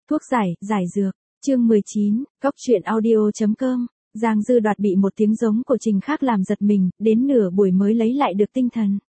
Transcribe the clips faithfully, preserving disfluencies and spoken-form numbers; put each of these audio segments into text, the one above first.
Thuốc giải, giải dược. Chương mười chín, Cóc truyện audio chấm com. Giang Dư Đoạt bị một tiếng giống của Trình Khác làm giật mình, đến nửa buổi mới lấy lại được tinh thần.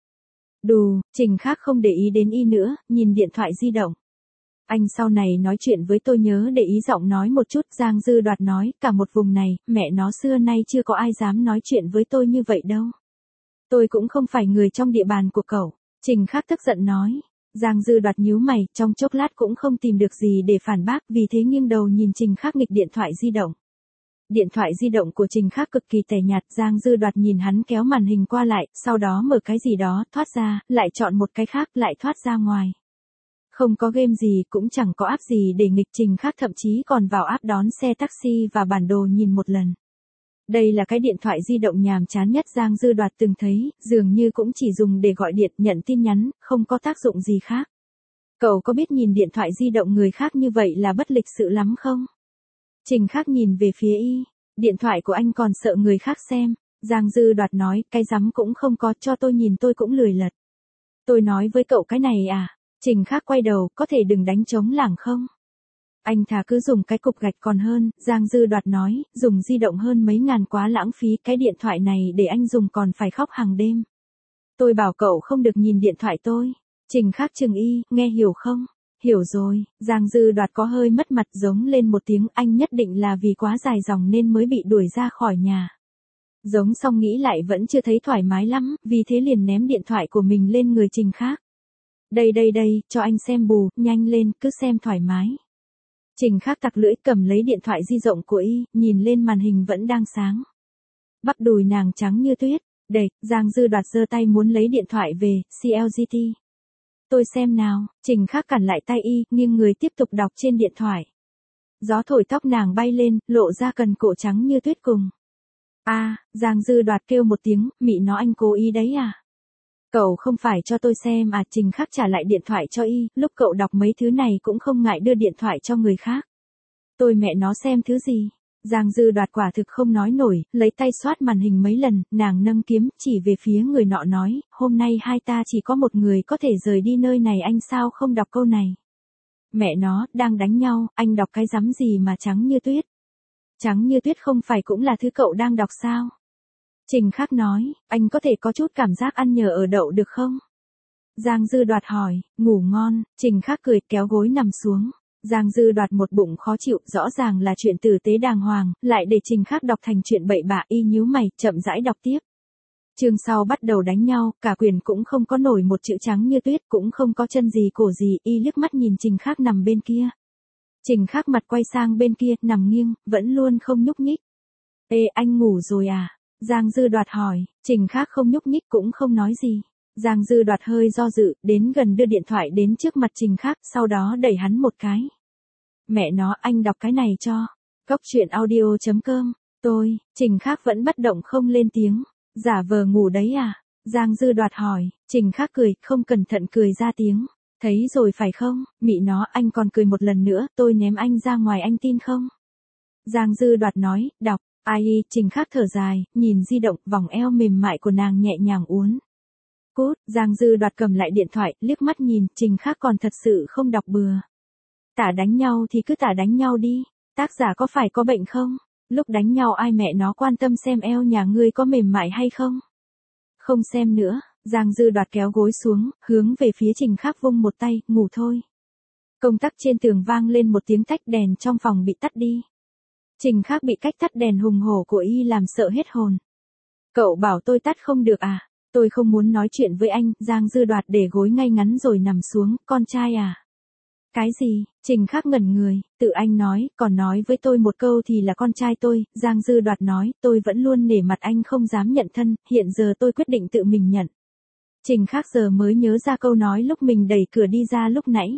Đù, Trình Khác không để ý đến y nữa, nhìn điện thoại di động. Anh sau này nói chuyện với tôi nhớ để ý giọng nói một chút. Giang Dư Đoạt nói, cả một vùng này, mẹ nó xưa nay chưa có ai dám nói chuyện với tôi như vậy đâu. Tôi cũng không phải người trong địa bàn của cậu. Trình Khác tức giận nói. Giang Dư Đoạt nhíu mày, trong chốc lát cũng không tìm được gì để phản bác, vì thế nghiêng đầu nhìn Trình Khác nghịch điện thoại di động. Điện thoại di động của Trình Khác cực kỳ tẻ nhạt. Giang Dư Đoạt nhìn hắn kéo màn hình qua lại, sau đó mở cái gì đó, thoát ra, lại chọn một cái khác, lại thoát ra ngoài. Không có game gì, cũng chẳng có app gì để nghịch. Trình Khác thậm chí còn vào app đón xe taxi và bản đồ nhìn một lần. Đây là cái điện thoại di động nhàm chán nhất Giang Dư Đoạt từng thấy, dường như cũng chỉ dùng để gọi điện, nhận tin nhắn, không có tác dụng gì khác. Cậu có biết nhìn điện thoại di động người khác như vậy là bất lịch sự lắm không? Trình Khác nhìn về phía y, điện thoại của anh còn sợ người khác xem. Giang Dư Đoạt nói, cái rắm cũng không có, cho tôi nhìn tôi cũng lười lật. Tôi nói với cậu cái này à? Trình Khác quay đầu, có thể đừng đánh trống lảng không? Anh thà cứ dùng cái cục gạch còn hơn. Giang Dư Đoạt nói, dùng di động hơn mấy ngàn quá lãng phí, cái điện thoại này để anh dùng còn phải khóc hàng đêm. Tôi bảo cậu không được nhìn điện thoại tôi. Trình Khác chừng y, nghe hiểu không? Hiểu rồi. Giang Dư Đoạt có hơi mất mặt, giống lên một tiếng, anh nhất định là vì quá dài dòng nên mới bị đuổi ra khỏi nhà. Giống xong nghĩ lại vẫn chưa thấy thoải mái lắm, vì thế liền ném điện thoại của mình lên người Trình Khác. Đây đây đây, cho anh xem bù, nhanh lên, cứ xem thoải mái. Trình Khác tặc lưỡi cầm lấy điện thoại di động của y, nhìn lên màn hình vẫn đang sáng. Bắp đùi nàng trắng như tuyết. Đệt, Giang Dư Đoạt giơ tay muốn lấy điện thoại về, xê lờ giê tê. Tôi xem nào. Trình Khác cản lại tay y, nghiêng người tiếp tục đọc trên điện thoại. Gió thổi tóc nàng bay lên, lộ ra cần cổ trắng như tuyết cùng. A, à, Giang Dư Đoạt kêu một tiếng, mị nó anh cố ý đấy à? Cậu không phải cho tôi xem à? Trình Khác trả lại điện thoại cho y, lúc cậu đọc mấy thứ này cũng không ngại đưa điện thoại cho người khác. Tôi mẹ nó xem thứ gì? Giang Dư Đoạt quả thực không nói nổi, lấy tay xoát màn hình mấy lần, nàng nâng kiếm, chỉ về phía người nọ nói, hôm nay hai ta chỉ có một người có thể rời đi nơi này, anh sao không đọc câu này? Mẹ nó, đang đánh nhau, anh đọc cái rắm gì mà trắng như tuyết? Trắng như tuyết không phải cũng là thứ cậu đang đọc sao? Trình Khác nói, anh có thể có chút cảm giác ăn nhờ ở đậu được không? Giang Dư Đoạt hỏi, ngủ ngon. Trình Khác cười, kéo gối nằm xuống. Giang Dư Đoạt một bụng khó chịu, rõ ràng là chuyện tử tế đàng hoàng, lại để Trình Khác đọc thành chuyện bậy bạ. Y nhíu mày, chậm rãi đọc tiếp. Chương sau bắt đầu đánh nhau, cả quyển cũng không có nổi một chữ trắng như tuyết, cũng không có chân gì cổ gì. Y liếc mắt nhìn Trình Khác nằm bên kia. Trình Khác mặt quay sang bên kia, nằm nghiêng, vẫn luôn không nhúc nhích. Ê, anh ngủ rồi à? Giang Dư Đoạt hỏi. Trình Khác không nhúc nhích cũng không nói gì. Giang Dư Đoạt hơi do dự, đến gần đưa điện thoại đến trước mặt Trình Khác, sau đó đẩy hắn một cái. Mẹ nó, anh đọc cái này cho. Cóc truyện audio chấm com. Tôi. Trình Khác vẫn bất động không lên tiếng. Giả vờ ngủ đấy à? Giang Dư Đoạt hỏi. Trình Khác cười, không cẩn thận cười ra tiếng. Thấy rồi phải không? Mị nó, anh còn cười một lần nữa, tôi ném anh ra ngoài, anh tin không? Giang Dư Đoạt nói, đọc. Ai? Trình Khác thở dài, nhìn di động, vòng eo mềm mại của nàng nhẹ nhàng uốn. Cút. Giang Dư Đoạt cầm lại điện thoại, liếc mắt nhìn, Trình Khác còn thật sự không đọc bừa. Tả đánh nhau thì cứ tả đánh nhau đi. Tác giả có phải có bệnh không? Lúc đánh nhau ai mẹ nó quan tâm xem eo nhà ngươi có mềm mại hay không? Không xem nữa. Giang Dư Đoạt kéo gối xuống, hướng về phía Trình Khác vung một tay, ngủ thôi. Công tắc trên tường vang lên một tiếng tách, đèn trong phòng bị tắt đi. Trình Khác bị cách tắt đèn hùng hổ của y làm sợ hết hồn. Cậu bảo tôi tắt không được à? Tôi không muốn nói chuyện với anh. Giang Dư Đoạt để gối ngay ngắn rồi nằm xuống, con trai à? Cái gì? Trình Khác ngẩn người, tự anh nói, còn nói với tôi một câu thì là con trai tôi. Giang Dư Đoạt nói, tôi vẫn luôn nể mặt anh không dám nhận thân, hiện giờ tôi quyết định tự mình nhận. Trình Khác giờ mới nhớ ra câu nói lúc mình đẩy cửa đi ra lúc nãy.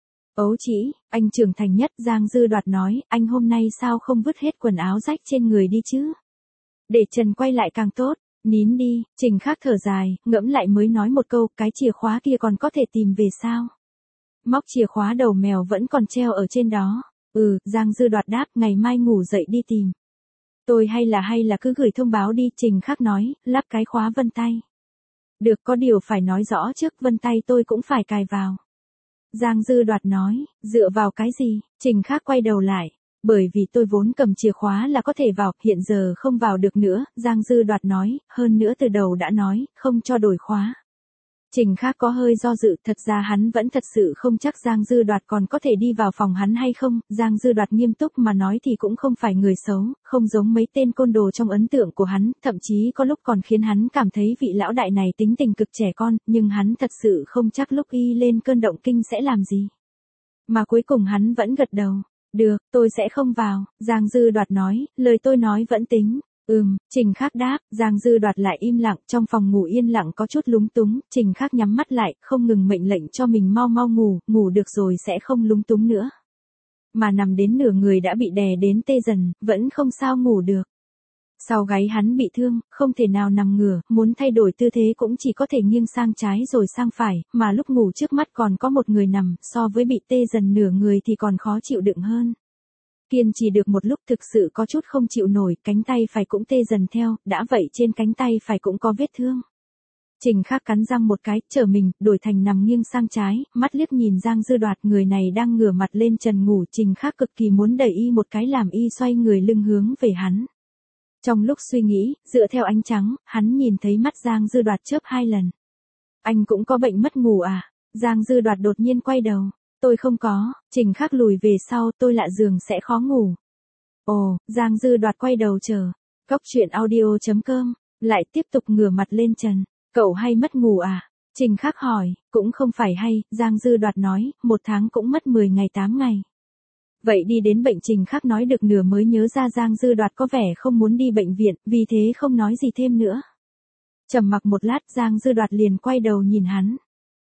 Ấu chỉ, anh trưởng thành nhất. Giang Dư Đoạt nói, anh hôm nay sao không vứt hết quần áo rách trên người đi chứ? Để trần quay lại càng tốt. Nín đi. Trình Khác thở dài, ngẫm lại mới nói một câu, cái chìa khóa kia còn có thể tìm về sao? Móc chìa khóa đầu mèo vẫn còn treo ở trên đó. Ừ. Giang Dư Đoạt đáp, ngày mai ngủ dậy đi tìm. Tôi hay là hay là cứ gửi thông báo đi. Trình Khác nói, lắp cái khóa vân tay. Được, có điều phải nói rõ trước, vân tay tôi cũng phải cài vào. Giang Dư Đoạt nói, dựa vào cái gì? Trình Khác quay đầu lại. Bởi vì tôi vốn cầm chìa khóa là có thể vào, hiện giờ không vào được nữa, Giang Dư Đoạt nói, hơn nữa từ đầu đã nói, không cho đổi khóa. Trình Khác có hơi do dự, thật ra hắn vẫn thật sự không chắc Giang Dư Đoạt còn có thể đi vào phòng hắn hay không, Giang Dư Đoạt nghiêm túc mà nói thì cũng không phải người xấu, không giống mấy tên côn đồ trong ấn tượng của hắn, thậm chí có lúc còn khiến hắn cảm thấy vị lão đại này tính tình cực trẻ con, nhưng hắn thật sự không chắc lúc y lên cơn động kinh sẽ làm gì. Mà cuối cùng hắn vẫn gật đầu, được, tôi sẽ không vào, Giang Dư Đoạt nói, lời tôi nói vẫn tính. Ừm, Trình Khác đáp, Giang Dư Đoạt lại im lặng, trong phòng ngủ yên lặng có chút lúng túng, Trình Khác nhắm mắt lại, không ngừng mệnh lệnh cho mình mau mau ngủ, ngủ được rồi sẽ không lúng túng nữa. Mà nằm đến nửa người đã bị đè đến tê dần, vẫn không sao ngủ được. Sau gáy hắn bị thương, không thể nào nằm ngửa, muốn thay đổi tư thế cũng chỉ có thể nghiêng sang trái rồi sang phải, mà lúc ngủ trước mắt còn có một người nằm, so với bị tê dần nửa người thì còn khó chịu đựng hơn. Kiên trì được một lúc thực sự có chút không chịu nổi, cánh tay phải cũng tê dần theo, đã vậy trên cánh tay phải cũng có vết thương. Trình Khác cắn răng một cái, trở mình, đổi thành nằm nghiêng sang trái, mắt liếc nhìn Giang Dư Đoạt, người này đang ngửa mặt lên trần ngủ, Trình Khác cực kỳ muốn đẩy y một cái làm y xoay người lưng hướng về hắn. Trong lúc suy nghĩ, dựa theo ánh trắng, hắn nhìn thấy mắt Giang Dư Đoạt chớp hai lần. Anh cũng có bệnh mất ngủ à? Giang Dư Đoạt đột nhiên quay đầu. Tôi không có, Trình Khác lùi về sau, tôi lạ giường sẽ khó ngủ. Ồ, Giang Dư Đoạt quay đầu chờ. Cốc truyện audio chấm com, lại tiếp tục ngửa mặt lên trần. Cậu hay mất ngủ à? Trình Khác hỏi, cũng không phải hay, Giang Dư Đoạt nói, một tháng cũng mất mười ngày tám ngày. Vậy đi đến bệnh. Trình Khác nói được nửa mới nhớ ra Giang Dư Đoạt có vẻ không muốn đi bệnh viện, vì thế không nói gì thêm nữa. Trầm mặc một lát Giang Dư Đoạt liền quay đầu nhìn hắn.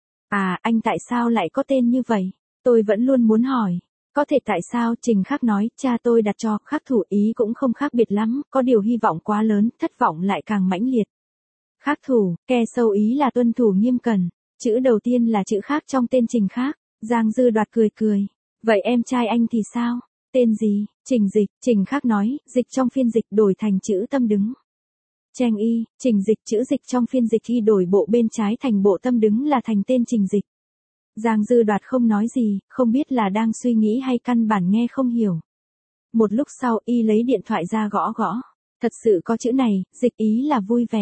À, anh tại sao lại có tên như vậy? Tôi vẫn luôn muốn hỏi. Có thể tại sao? Trình Khác nói, cha tôi đặt cho, Khác thủ ý cũng không khác biệt lắm, có điều hy vọng quá lớn, thất vọng lại càng mãnh liệt. Khác thủ, ke sâu ý là tuân thủ nghiêm cẩn. Chữ đầu tiên là chữ Khác trong tên Trình Khác. Giang Dư Đoạt cười cười. Vậy em trai anh thì sao? Tên gì? Trình Dịch. Trình Khác nói, dịch trong phiên dịch đổi thành chữ tâm đứng. Cheng y, Trình Dịch, chữ dịch trong phiên dịch y đổi bộ bên trái thành bộ tâm đứng là thành tên Trình Dịch. Giang Dư Đoạt không nói gì, không biết là đang suy nghĩ hay căn bản nghe không hiểu. Một lúc sau y lấy điện thoại ra gõ gõ. Thật sự có chữ này, dịch ý là vui vẻ.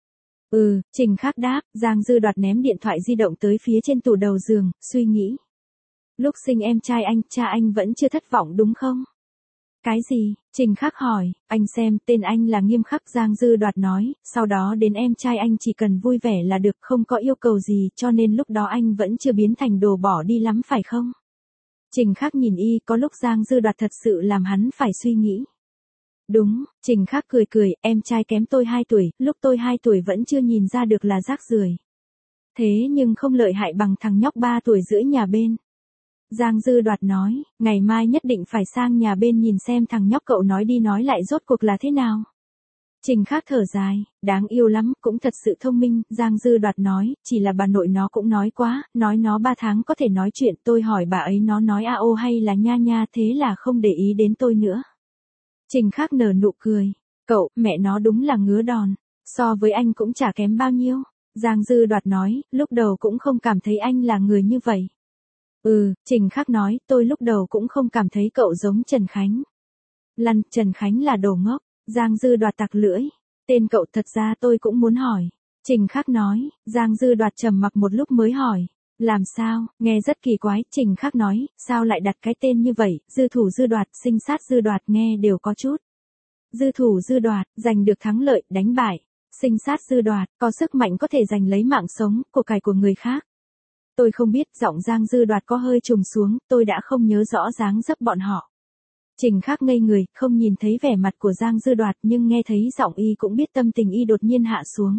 Ừ, Trình Khác đáp, Giang Dư Đoạt ném điện thoại di động tới phía trên tủ đầu giường, suy nghĩ. Lúc sinh em trai anh, cha anh vẫn chưa thất vọng đúng không? Cái gì? Trình Khác hỏi, anh xem, tên anh là Nghiêm Khắc. Giang Dư Đoạt nói, sau đó đến em trai anh chỉ cần vui vẻ là được, không có yêu cầu gì, cho nên lúc đó anh vẫn chưa biến thành đồ bỏ đi lắm phải không? Trình Khác nhìn y, có lúc Giang Dư Đoạt thật sự làm hắn phải suy nghĩ. Đúng, Trình Khác cười cười, em trai kém tôi hai tuổi, lúc tôi hai tuổi vẫn chưa nhìn ra được là rác rưởi. Thế nhưng không lợi hại bằng thằng nhóc ba tuổi rưỡi nhà bên. Giang Dư Đoạt nói, ngày mai nhất định phải sang nhà bên nhìn xem thằng nhóc cậu nói đi nói lại rốt cuộc là thế nào. Trình Khác thở dài, đáng yêu lắm, cũng thật sự thông minh, Giang Dư Đoạt nói, chỉ là bà nội nó cũng nói quá, nói nó ba tháng có thể nói chuyện, tôi hỏi bà ấy nó nói a ô hay là nha nha, thế là không để ý đến tôi nữa. Trình Khác nở nụ cười, cậu, mẹ nó đúng là ngứa đòn, so với anh cũng chả kém bao nhiêu. Giang Dư Đoạt nói, lúc đầu cũng không cảm thấy anh là người như vậy. Ừ, Trình Khác nói, tôi lúc đầu cũng không cảm thấy cậu giống Trần Khánh. Lăn, Trần Khánh là đồ ngốc. Giang Dư Đoạt tặc lưỡi. Tên cậu thật ra tôi cũng muốn hỏi. Trình Khác nói, Giang Dư Đoạt trầm mặc một lúc mới hỏi. Làm sao, nghe rất kỳ quái. Trình Khác nói, sao lại đặt cái tên như vậy, dư thủ dư đoạt, sinh sát dư đoạt nghe đều có chút. Dư thủ dư đoạt, giành được thắng lợi, đánh bại. Sinh sát dư đoạt, có sức mạnh có thể giành lấy mạng sống, của cải của người khác. Tôi không biết, giọng Giang Dư Đoạt có hơi trùng xuống, tôi đã không nhớ rõ dáng dấp bọn họ. Trình Khác ngây người, không nhìn thấy vẻ mặt của Giang Dư Đoạt nhưng nghe thấy giọng y cũng biết tâm tình y đột nhiên hạ xuống.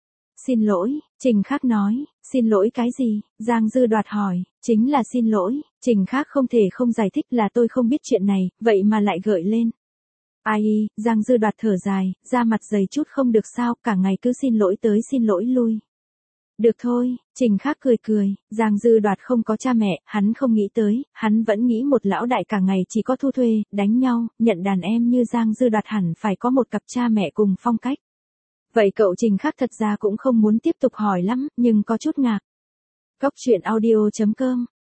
Xin lỗi, Trình Khác nói, xin lỗi cái gì? Giang Dư Đoạt hỏi, chính là xin lỗi. Trình Khác không thể không giải thích là tôi không biết chuyện này, vậy mà lại gợi lên. Ai y, Giang Dư Đoạt thở dài, da mặt dày chút không được sao, cả ngày cứ xin lỗi tới xin lỗi lui. Được thôi, Trình Khác cười cười, Giang Dư Đoạt không có cha mẹ, hắn không nghĩ tới, hắn vẫn nghĩ một lão đại cả ngày chỉ có thu thuê, đánh nhau, nhận đàn em như Giang Dư Đoạt hẳn phải có một cặp cha mẹ cùng phong cách. Vậy cậu Trình Khác thật ra cũng không muốn tiếp tục hỏi lắm, nhưng có chút ngạc. Cốc truyện audio chấm com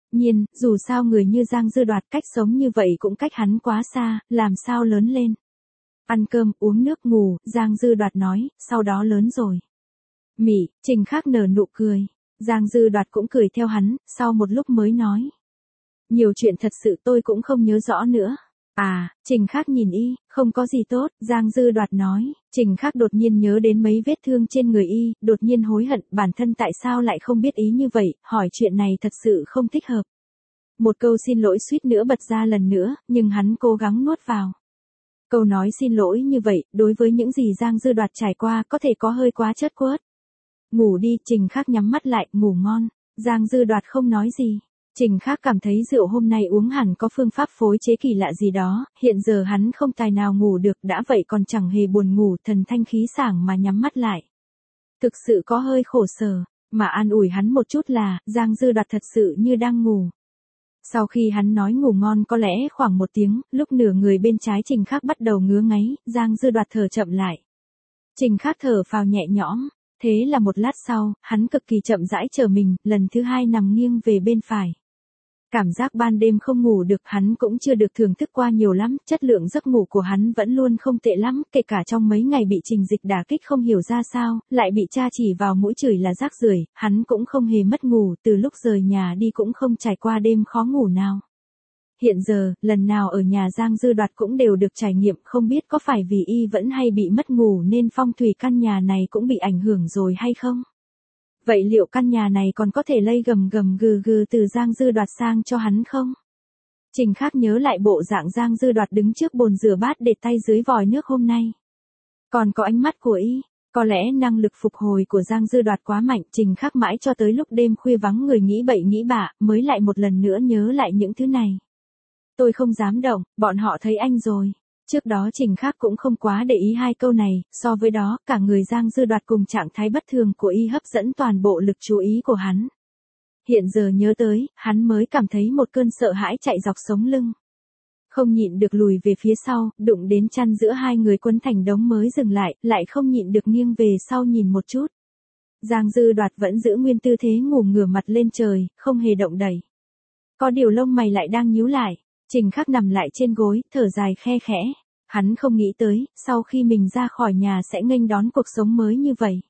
Nhiên, dù sao người như Giang Dư Đoạt cách sống như vậy cũng cách hắn quá xa, làm sao lớn lên. Ăn cơm, uống nước, ngủ, Giang Dư Đoạt nói, sau đó lớn rồi. Mỉ, Trình Khắc nở nụ cười. Giang Dư Đoạt cũng cười theo hắn, sau một lúc mới nói. Nhiều chuyện thật sự tôi cũng không nhớ rõ nữa. À, Trình Khắc nhìn y, không có gì tốt, Giang Dư Đoạt nói. Trình Khắc đột nhiên nhớ đến mấy vết thương trên người y, đột nhiên hối hận bản thân tại sao lại không biết ý như vậy, hỏi chuyện này thật sự không thích hợp. Một câu xin lỗi suýt nữa bật ra lần nữa, nhưng hắn cố gắng nuốt vào. Câu nói xin lỗi như vậy, đối với những gì Giang Dư Đoạt trải qua có thể có hơi quá chất quớt. Ngủ đi, Trình Khắc nhắm mắt lại, ngủ ngon. Giang Dư Đoạt không nói gì. Trình Khắc cảm thấy rượu hôm nay uống hẳn có phương pháp phối chế kỳ lạ gì đó, hiện giờ hắn không tài nào ngủ được, đã vậy còn chẳng hề buồn ngủ, thần thanh khí sảng mà nhắm mắt lại. Thực sự có hơi khổ sở, mà an ủi hắn một chút là, Giang Dư Đoạt thật sự như đang ngủ. Sau khi hắn nói ngủ ngon có lẽ khoảng một tiếng, lúc nửa người bên trái Trình Khắc bắt đầu ngứa ngáy, Giang Dư Đoạt thở chậm lại. Trình Khắc thở phào nhẹ nhõm. Thế là một lát sau, hắn cực kỳ chậm rãi trở mình, lần thứ hai nằm nghiêng về bên phải. Cảm giác ban đêm không ngủ được hắn cũng chưa được thưởng thức qua nhiều lắm, chất lượng giấc ngủ của hắn vẫn luôn không tệ lắm, kể cả trong mấy ngày bị Trình Dịch đả kích không hiểu ra sao, lại bị cha chỉ vào mũi chửi là rác rưởi, hắn cũng không hề mất ngủ, từ lúc rời nhà đi cũng không trải qua đêm khó ngủ nào. Hiện giờ, lần nào ở nhà Giang Dư Đoạt cũng đều được trải nghiệm, không biết có phải vì y vẫn hay bị mất ngủ nên phong thủy căn nhà này cũng bị ảnh hưởng rồi hay không? Vậy liệu căn nhà này còn có thể lây gầm gầm gừ gừ từ Giang Dư Đoạt sang cho hắn không? Trình Khắc nhớ lại bộ dạng Giang Dư Đoạt đứng trước bồn rửa bát để tay dưới vòi nước hôm nay. Còn có ánh mắt của y, có lẽ năng lực phục hồi của Giang Dư Đoạt quá mạnh, Trình Khắc mãi cho tới lúc đêm khuya vắng người nghĩ bậy nghĩ bạ, mới lại một lần nữa nhớ lại những thứ này. Tôi không dám động, bọn họ thấy anh rồi. Trước đó Trình Khắc cũng không quá để ý hai câu này, so với đó, cả người Giang Dư Đoạt cùng trạng thái bất thường của y hấp dẫn toàn bộ lực chú ý của hắn. Hiện giờ nhớ tới, hắn mới cảm thấy một cơn sợ hãi chạy dọc sống lưng. Không nhịn được lùi về phía sau, đụng đến chăn giữa hai người quấn thành đống mới dừng lại, lại không nhịn được nghiêng về sau nhìn một chút. Giang Dư Đoạt vẫn giữ nguyên tư thế ngủ ngửa mặt lên trời, không hề động đậy. Có điều lông mày lại đang nhíu lại. Trình Khắc nằm lại trên gối, thở dài khe khẽ. Hắn không nghĩ tới, sau khi mình ra khỏi nhà sẽ nghênh đón cuộc sống mới như vậy.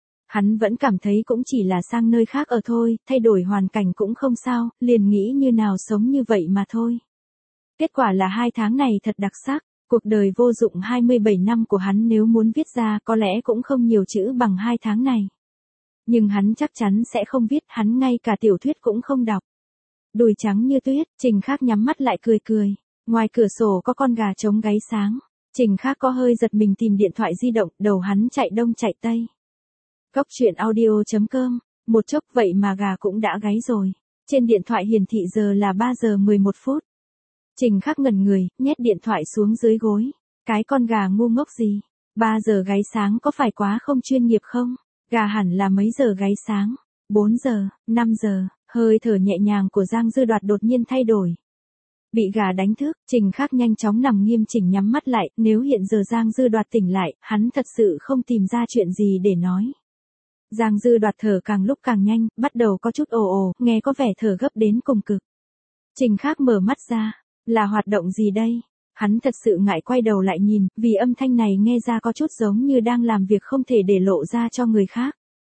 Hắn vẫn cảm thấy cũng chỉ là sang nơi khác ở thôi, thay đổi hoàn cảnh cũng không sao, liền nghĩ như nào sống như vậy mà thôi. Kết quả là hai tháng này thật đặc sắc, cuộc đời vô dụng hai mươi bảy năm của hắn nếu muốn viết ra có lẽ cũng không nhiều chữ bằng hai tháng này. Nhưng hắn chắc chắn sẽ không viết, hắn ngay cả tiểu thuyết cũng không đọc. Đùi trắng như tuyết, Trình Khắc nhắm mắt lại cười cười. Ngoài cửa sổ có con gà trống gáy sáng. Trình Khắc có hơi giật mình tìm điện thoại di động, đầu hắn chạy đông chạy tây. Cốc truyện audio chấm com, một chốc vậy mà gà cũng đã gáy rồi. Trên điện thoại hiển thị giờ là ba giờ mười một phút. Trình Khắc ngẩn người, nhét điện thoại xuống dưới gối. Cái con gà ngu ngốc gì? ba giờ gáy sáng có phải quá không chuyên nghiệp không? Gà hẳn là mấy giờ gáy sáng? bốn giờ, năm giờ. Hơi thở nhẹ nhàng của Giang Dư Đoạt đột nhiên thay đổi. Bị gà đánh thức, Trình Khắc nhanh chóng nằm nghiêm chỉnh nhắm mắt lại, nếu hiện giờ Giang Dư Đoạt tỉnh lại, hắn thật sự không tìm ra chuyện gì để nói. Giang Dư Đoạt thở càng lúc càng nhanh, bắt đầu có chút ồ ồ, nghe có vẻ thở gấp đến cùng cực. Trình Khắc mở mắt ra, là hoạt động gì đây? Hắn thật sự ngại quay đầu lại nhìn, vì âm thanh này nghe ra có chút giống như đang làm việc không thể để lộ ra cho người khác.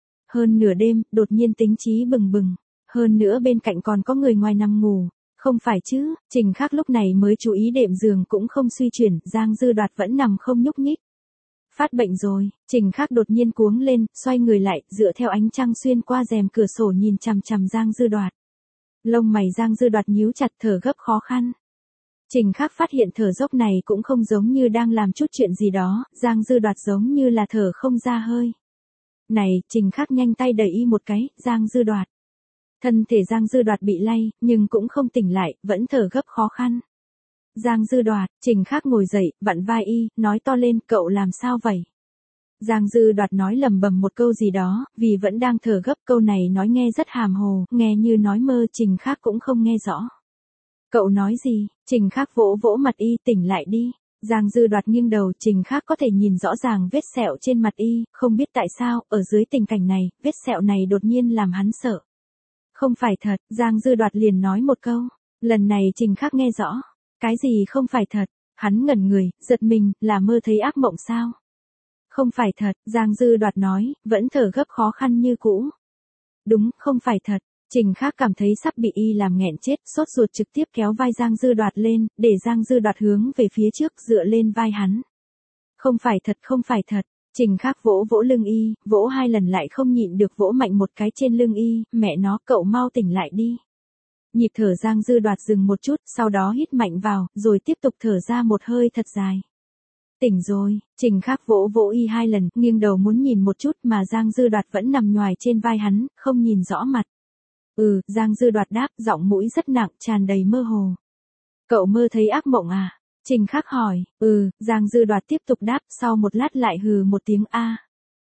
Hơn nửa đêm, đột nhiên tính trí bừng bừng. Hơn nữa bên cạnh còn có người ngoài nằm ngủ. Không phải chứ, Trình Khắc lúc này mới chú ý đệm giường cũng không suy chuyển, Giang Dư Đoạt vẫn nằm không nhúc nhích. Phát bệnh rồi, Trình Khắc đột nhiên cuống lên, xoay người lại, dựa theo ánh trăng xuyên qua rèm cửa sổ nhìn chằm chằm Giang Dư Đoạt. Lông mày Giang Dư Đoạt nhíu chặt, thở gấp khó khăn. Trình Khắc phát hiện thở dốc này cũng không giống như đang làm chút chuyện gì đó, Giang Dư Đoạt giống như là thở không ra hơi. Này, Trình Khắc nhanh tay đẩy y một cái, Giang Dư Đoạt. Thân thể Giang Dư Đoạt bị lay, nhưng cũng không tỉnh lại, vẫn thở gấp khó khăn. Giang Dư Đoạt, Trình Khắc ngồi dậy, vặn vai y, nói to lên, cậu làm sao vậy? Giang Dư Đoạt nói lầm bầm một câu gì đó, vì vẫn đang thở gấp, câu này nói nghe rất hàm hồ, nghe như nói mơ, Trình Khắc cũng không nghe rõ. Cậu nói gì? Trình Khắc vỗ vỗ mặt y, tỉnh lại đi. Giang Dư Đoạt nghiêng đầu, Trình Khắc có thể nhìn rõ ràng vết sẹo trên mặt y, không biết tại sao, ở dưới tình cảnh này, vết sẹo này đột nhiên làm hắn sợ. Không phải thật, Giang Dư Đoạt liền nói một câu. Lần này Trình Khắc nghe rõ. Cái gì không phải thật? Hắn ngẩn người, giật mình, là mơ thấy ác mộng sao? Không phải thật, Giang Dư Đoạt nói, vẫn thở gấp khó khăn như cũ. Đúng, không phải thật. Trình Khắc cảm thấy sắp bị y làm nghẹn chết, sốt ruột trực tiếp kéo vai Giang Dư Đoạt lên, để Giang Dư Đoạt hướng về phía trước dựa lên vai hắn. Không phải thật, không phải thật. Trình Khắc vỗ vỗ lưng y, vỗ hai lần lại không nhịn được vỗ mạnh một cái trên lưng y, mẹ nó, cậu mau tỉnh lại đi. Nhịp thở Giang Dư Đoạt dừng một chút, sau đó hít mạnh vào, rồi tiếp tục thở ra một hơi thật dài. Tỉnh rồi, Trình Khắc vỗ vỗ y hai lần, nghiêng đầu muốn nhìn một chút mà Giang Dư Đoạt vẫn nằm nhoài trên vai hắn, không nhìn rõ mặt. Ừ, Giang Dư Đoạt đáp, giọng mũi rất nặng, tràn đầy mơ hồ. Cậu mơ thấy ác mộng à? Trình Khắc hỏi. Ừ, Giang Dư Đoạt tiếp tục đáp, sau một lát lại hừ một tiếng a.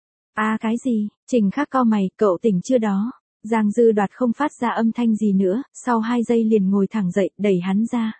A cái gì? Trình Khắc cau mày, cậu tỉnh chưa đó? Giang Dư Đoạt không phát ra âm thanh gì nữa, sau hai giây liền ngồi thẳng dậy, đẩy hắn ra.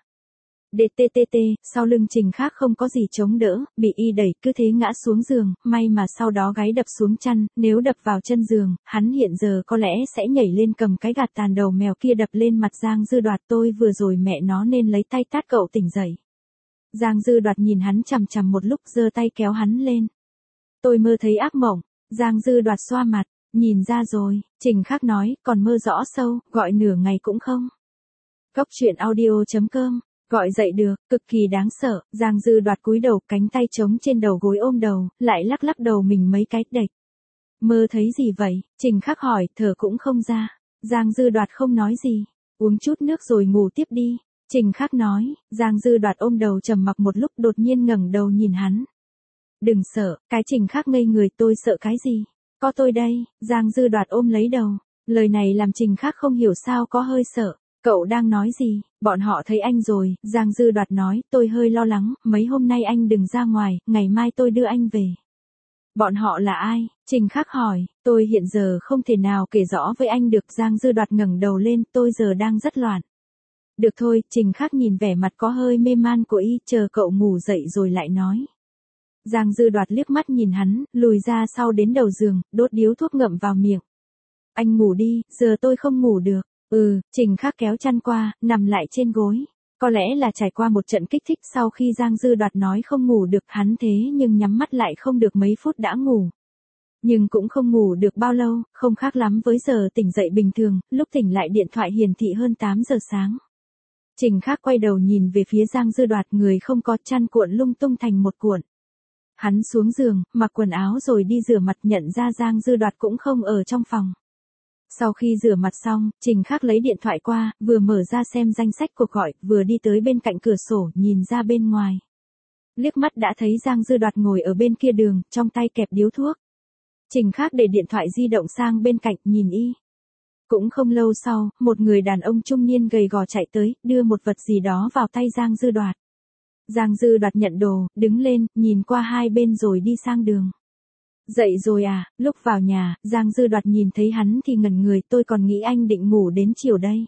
đê tê tê tê, sau lưng Trình Khắc không có gì chống đỡ, bị y đẩy, cứ thế ngã xuống giường, may mà sau đó gáy đập xuống chăn, nếu đập vào chân giường, hắn hiện giờ có lẽ sẽ nhảy lên cầm cái gạt tàn đầu mèo kia đập lên mặt Giang Dư Đoạt. Tôi vừa rồi mẹ nó nên lấy tay tát cậu tỉnh dậy. Giang Dư Đoạt nhìn hắn chằm chằm một lúc, giơ tay kéo hắn lên. Tôi mơ thấy ác mộng. Giang Dư Đoạt xoa mặt, nhìn ra rồi, Trình Khắc nói, còn mơ rõ sâu, gọi nửa ngày cũng không. Cốc truyện audio chấm com, gọi dậy được, cực kỳ đáng sợ. Giang Dư Đoạt cúi đầu, cánh tay trống trên đầu gối ôm đầu, lại lắc lắc đầu mình mấy cái, đệch. Mơ thấy gì vậy? Trình Khắc hỏi, thở cũng không ra. Giang Dư Đoạt không nói gì, uống chút nước rồi ngủ tiếp đi. Trình Khắc nói. Giang Dư Đoạt ôm đầu trầm mặc một lúc, đột nhiên ngẩng đầu nhìn hắn. Đừng sợ. Cái Trình Khắc ngây người, tôi sợ cái gì? Có tôi đây. Giang Dư Đoạt ôm lấy đầu. Lời này làm Trình Khắc không hiểu sao có hơi sợ. Cậu đang nói gì? Bọn họ thấy anh rồi. Giang Dư Đoạt nói, tôi hơi lo lắng, mấy hôm nay anh đừng ra ngoài, ngày mai tôi đưa anh về. Bọn họ là ai? Trình Khắc hỏi. Tôi hiện giờ không thể nào kể rõ với anh được. Giang Dư Đoạt ngẩng đầu lên, tôi giờ đang rất loạn. Được thôi, Trình Khắc nhìn vẻ mặt có hơi mê man của y, chờ cậu ngủ dậy rồi lại nói. Giang Dư Đoạt liếc mắt nhìn hắn, lùi ra sau đến đầu giường, đốt điếu thuốc ngậm vào miệng. Anh ngủ đi, giờ tôi không ngủ được. Ừ, Trình Khắc kéo chăn qua, nằm lại trên gối. Có lẽ là trải qua một trận kích thích sau khi Giang Dư Đoạt nói không ngủ được, hắn thế nhưng nhắm mắt lại không được mấy phút đã ngủ. Nhưng cũng không ngủ được bao lâu, không khác lắm với giờ tỉnh dậy bình thường, lúc tỉnh lại điện thoại hiển thị hơn tám giờ sáng. Trình Khắc quay đầu nhìn về phía Giang Dư Đoạt, người không có, chăn cuộn lung tung thành một cuộn. Hắn xuống giường, mặc quần áo rồi đi rửa mặt, nhận ra Giang Dư Đoạt cũng không ở trong phòng. Sau khi rửa mặt xong, Trình Khắc lấy điện thoại qua, vừa mở ra xem danh sách cuộc gọi, vừa đi tới bên cạnh cửa sổ, nhìn ra bên ngoài. Liếc mắt đã thấy Giang Dư Đoạt ngồi ở bên kia đường, trong tay kẹp điếu thuốc. Trình Khắc để điện thoại di động sang bên cạnh, nhìn y. Cũng không lâu sau, một người đàn ông trung niên gầy gò chạy tới, đưa một vật gì đó vào tay Giang Dư Đoạt. Giang Dư Đoạt nhận đồ, đứng lên, nhìn qua hai bên rồi đi sang đường. Dậy rồi à? Lúc vào nhà, Giang Dư Đoạt nhìn thấy hắn thì ngẩn người, tôi còn nghĩ anh định ngủ đến chiều đây.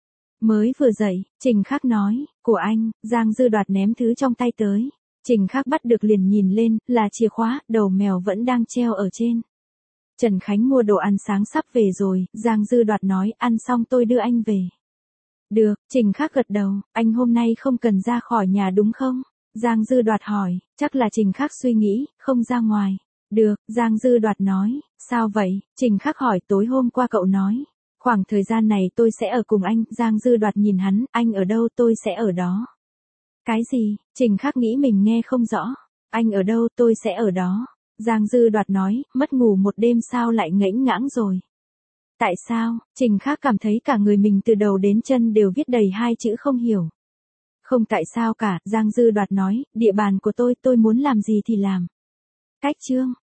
Mới vừa dậy, Trình Khắc nói, của anh. Giang Dư Đoạt ném thứ trong tay tới. Trình Khắc bắt được liền nhìn lên, là chìa khóa, đầu mèo vẫn đang treo ở trên. Trần Khánh mua đồ ăn sáng sắp về rồi, Giang Dư Đoạt nói, ăn xong tôi đưa anh về. Được, Trình Khắc gật đầu, anh hôm nay không cần ra khỏi nhà đúng không? Giang Dư Đoạt hỏi, chắc là Trình Khắc suy nghĩ, không ra ngoài. Được, Giang Dư Đoạt nói, sao vậy? Trình Khắc hỏi, tối hôm qua cậu nói, khoảng thời gian này tôi sẽ ở cùng anh. Giang Dư Đoạt nhìn hắn, anh ở đâu tôi sẽ ở đó. Cái gì? Trình Khắc nghĩ mình nghe không rõ. Anh ở đâu tôi sẽ ở đó. Giang Dư Đoạt nói, mất ngủ một đêm sao lại ngễnh ngãng rồi? Tại sao? Trình Khắc cảm thấy cả người mình từ đầu đến chân đều viết đầy hai chữ không hiểu. Không tại sao cả, Giang Dư Đoạt nói, địa bàn của tôi, tôi muốn làm gì thì làm. Cách chương.